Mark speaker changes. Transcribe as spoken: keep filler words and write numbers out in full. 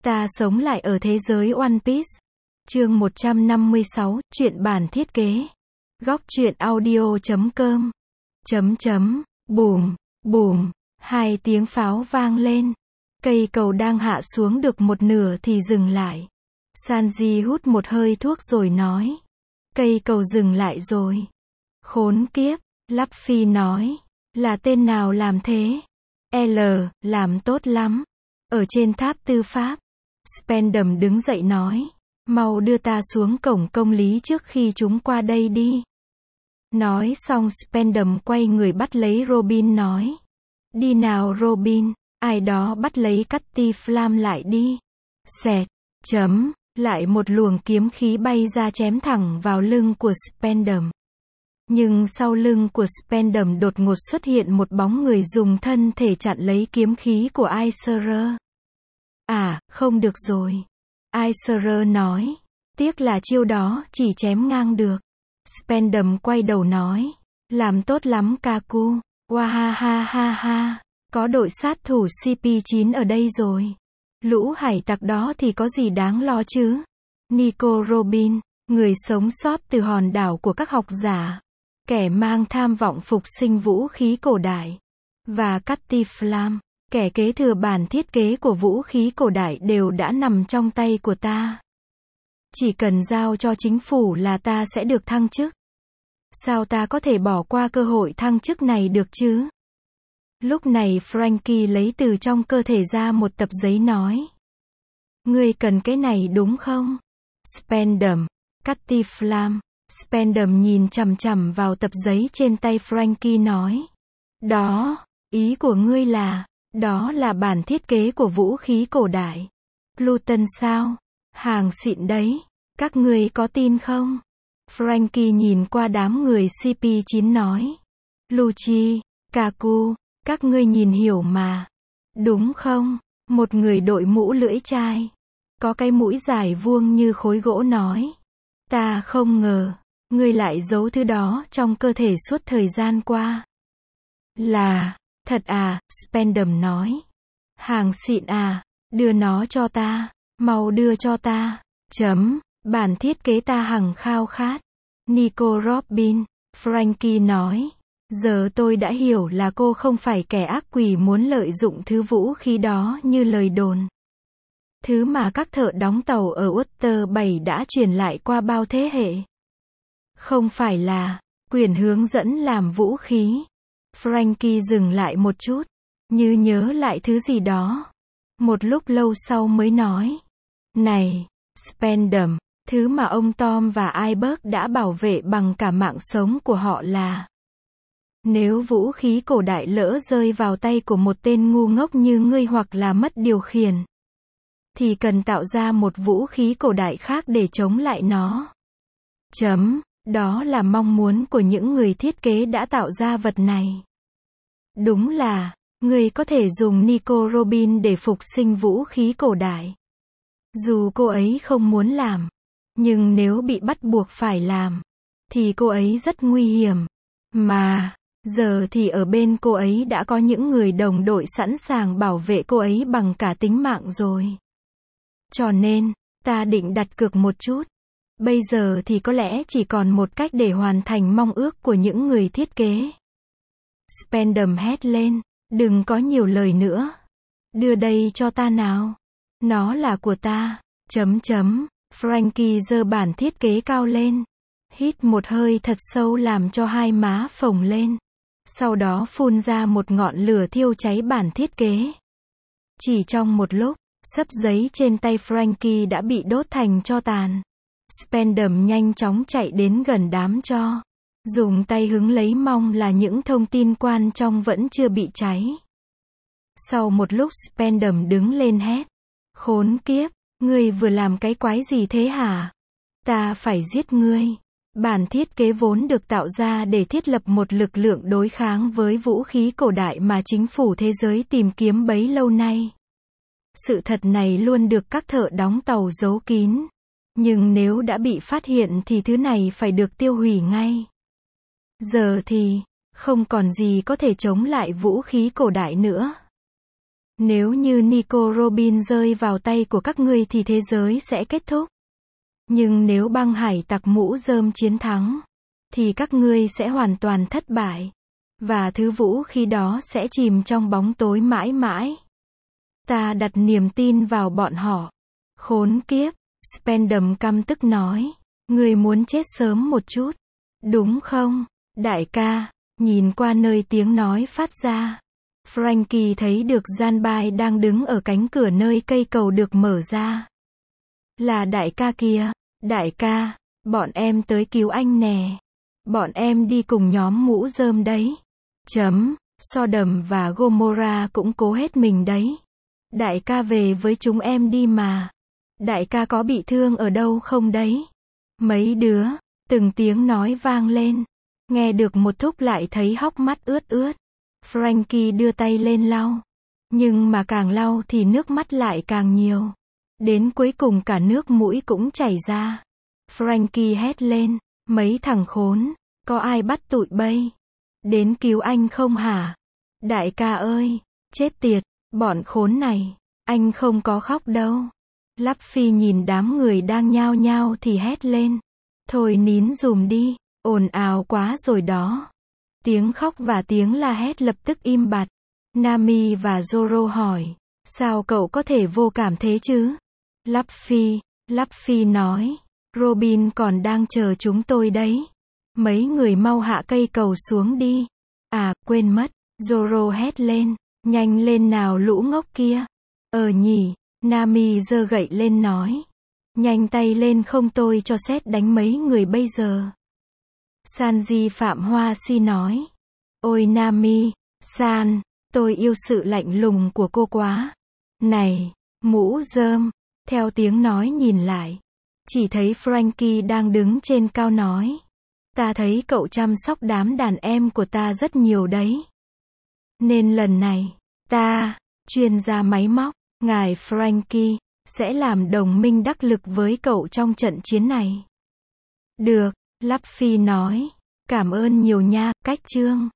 Speaker 1: Ta sống lại ở thế giới One Piece. Chương một trăm năm mươi sáu, truyện bản thiết kế. Góc truyện audio chấm com. Chấm chấm, bùm, bùm, hai tiếng pháo vang lên. Cây cầu đang hạ xuống được một nửa thì dừng lại. Sanji hút một hơi thuốc rồi nói. Cây cầu dừng lại rồi. Khốn kiếp, Luffy nói. Là tên nào làm thế? L, làm tốt lắm. Ở trên tháp tư pháp. Spandam đứng dậy nói. Mau đưa ta xuống cổng công lý trước khi chúng qua đây đi. Nói xong Spandam quay người bắt lấy Robin nói. Đi nào Robin, ai đó bắt lấy Cutty Flam lại đi. Xẹt, chấm, lại một luồng kiếm khí bay ra chém thẳng vào lưng của Spandam. Nhưng sau lưng của Spandam đột ngột xuất hiện một bóng người dùng thân thể chặn lấy kiếm khí của Aiserer. À, không được rồi. Aiserer nói. Tiếc là chiêu đó chỉ chém ngang được. Spandam quay đầu nói. Làm tốt lắm Kaku. Waha ha ha ha. Có đội sát thủ C P chín ở đây rồi. Lũ hải tặc đó thì có gì đáng lo chứ? Nico Robin, người sống sót từ hòn đảo của các học giả. Kẻ mang tham vọng phục sinh vũ khí cổ đại. Và Cutty Flam, kẻ kế thừa bản thiết kế của vũ khí cổ đại đều đã nằm trong tay của ta. Chỉ cần giao cho chính phủ là ta sẽ được thăng chức. Sao ta có thể bỏ qua cơ hội thăng chức này được chứ? Lúc này Franky lấy từ trong cơ thể ra một tập giấy nói. Ngươi cần cái này đúng không? Spandam, Cutty Flam. Spandam nhìn chằm chằm vào tập giấy trên tay Franky nói. Đó, ý của ngươi là, đó là bản thiết kế của vũ khí cổ đại. Pluton sao? Hàng xịn đấy. Các ngươi có tin không? Franky nhìn qua đám người C P chín nói. Lucci, Kaku, các ngươi nhìn hiểu mà. Đúng không? Một người đội mũ lưỡi chai. Có cái mũi dài vuông như khối gỗ nói. Ta không ngờ, ngươi lại giấu thứ đó trong cơ thể suốt thời gian qua. Là, thật à, Spandam nói. Hàng xịn à, đưa nó cho ta, mau đưa cho ta. Chấm, bản thiết kế ta hằng khao khát. Nico Robin, Franky nói. Giờ tôi đã hiểu là cô không phải kẻ ác quỷ muốn lợi dụng thứ vũ khí đó như lời đồn. Thứ mà các thợ đóng tàu ở Water bảy đã truyền lại qua bao thế hệ. Không phải là quyền hướng dẫn làm vũ khí. Franky dừng lại một chút, như nhớ lại thứ gì đó. Một lúc lâu sau mới nói. Này, Spandam, thứ mà ông Tom và Iceberg đã bảo vệ bằng cả mạng sống của họ là. Nếu vũ khí cổ đại lỡ rơi vào tay của một tên ngu ngốc như ngươi hoặc là mất điều khiển, thì cần tạo ra một vũ khí cổ đại khác để chống lại nó. Chấm, đó là mong muốn của những người thiết kế đã tạo ra vật này. Đúng là, ngươi có thể dùng Nico Robin để phục sinh vũ khí cổ đại. Dù cô ấy không muốn làm, nhưng nếu bị bắt buộc phải làm, thì cô ấy rất nguy hiểm. Mà, giờ thì ở bên cô ấy đã có những người đồng đội sẵn sàng bảo vệ cô ấy bằng cả tính mạng rồi. Cho nên, ta định đặt cược một chút. Bây giờ thì có lẽ chỉ còn một cách để hoàn thành mong ước của những người thiết kế. Spandam hét lên, đừng có nhiều lời nữa. Đưa đây cho ta nào. Nó là của ta. Chấm chấm, Franky giơ bản thiết kế cao lên. Hít một hơi thật sâu làm cho hai má phồng lên. Sau đó phun ra một ngọn lửa thiêu cháy bản thiết kế. Chỉ trong một lúc, xấp giấy trên tay Franky đã bị đốt thành tro tàn. Spandam nhanh chóng chạy đến gần đám tro. Dùng tay hứng lấy mong là những thông tin quan trọng vẫn chưa bị cháy. Sau một lúc Spandam đứng lên hét. Khốn kiếp, ngươi vừa làm cái quái gì thế hả? Ta phải giết ngươi. Bản thiết kế vốn được tạo ra để thiết lập một lực lượng đối kháng với vũ khí cổ đại mà chính phủ thế giới tìm kiếm bấy lâu nay. Sự thật này luôn được các thợ đóng tàu giấu kín. Nhưng nếu đã bị phát hiện thì thứ này phải được tiêu hủy ngay. Giờ thì, không còn gì có thể chống lại vũ khí cổ đại nữa. Nếu như Nico Robin rơi vào tay của các ngươi thì thế giới sẽ kết thúc. Nhưng nếu băng hải tặc mũ rơm chiến thắng, thì các ngươi sẽ hoàn toàn thất bại. Và thứ vũ khí đó sẽ chìm trong bóng tối mãi mãi. Ta đặt niềm tin vào bọn họ. Khốn kiếp, Spandam căm tức nói. Ngươi muốn chết sớm một chút, đúng không, đại ca? Nhìn qua nơi tiếng nói phát ra, Frankie thấy được Janbai đang đứng ở cánh cửa nơi cây cầu được mở ra. Là đại ca kìa, đại ca, bọn em tới cứu anh nè. Bọn em đi cùng nhóm mũ rơm đấy. Chấm, Sodom và Gomorrah cũng cố hết mình đấy. Đại ca về với chúng em đi mà. Đại ca có bị thương ở đâu không đấy? Mấy đứa, từng tiếng nói vang lên. Nghe được một thúc lại thấy hốc mắt ướt ướt. Frankie đưa tay lên lau. Nhưng mà càng lau thì nước mắt lại càng nhiều. Đến cuối cùng cả nước mũi cũng chảy ra. Frankie hét lên. Mấy thằng khốn, có ai bắt tụi bay đến cứu anh không hả? Đại ca ơi, chết tiệt, bọn khốn này, anh không có khóc đâu. Luffy nhìn đám người đang nhao nhao thì hét lên. Thôi nín dùm đi, ồn ào quá rồi đó. Tiếng khóc và tiếng la hét lập tức im bặt. Nami và Zoro hỏi, sao cậu có thể vô cảm thế chứ? Luffy, Luffy nói, Robin còn đang chờ chúng tôi đấy. Mấy người mau hạ cây cầu xuống đi. À, quên mất, Zoro hét lên, nhanh lên nào lũ ngốc kia. Ờ nhỉ, Nami giơ gậy lên nói. Nhanh tay lên không tôi cho sét đánh mấy người bây giờ. Sanji Phạm Hoa Si nói. Ôi Nami, San, tôi yêu sự lạnh lùng của cô quá. Này, mũ rơm, theo tiếng nói nhìn lại. Chỉ thấy Frankie đang đứng trên cao nói. Ta thấy cậu chăm sóc đám đàn em của ta rất nhiều đấy. Nên lần này, ta, chuyên gia máy móc, ngài Frankie, sẽ làm đồng minh đắc lực với cậu trong trận chiến này. Được, Luffy nói. Cảm ơn nhiều nha, cách chương.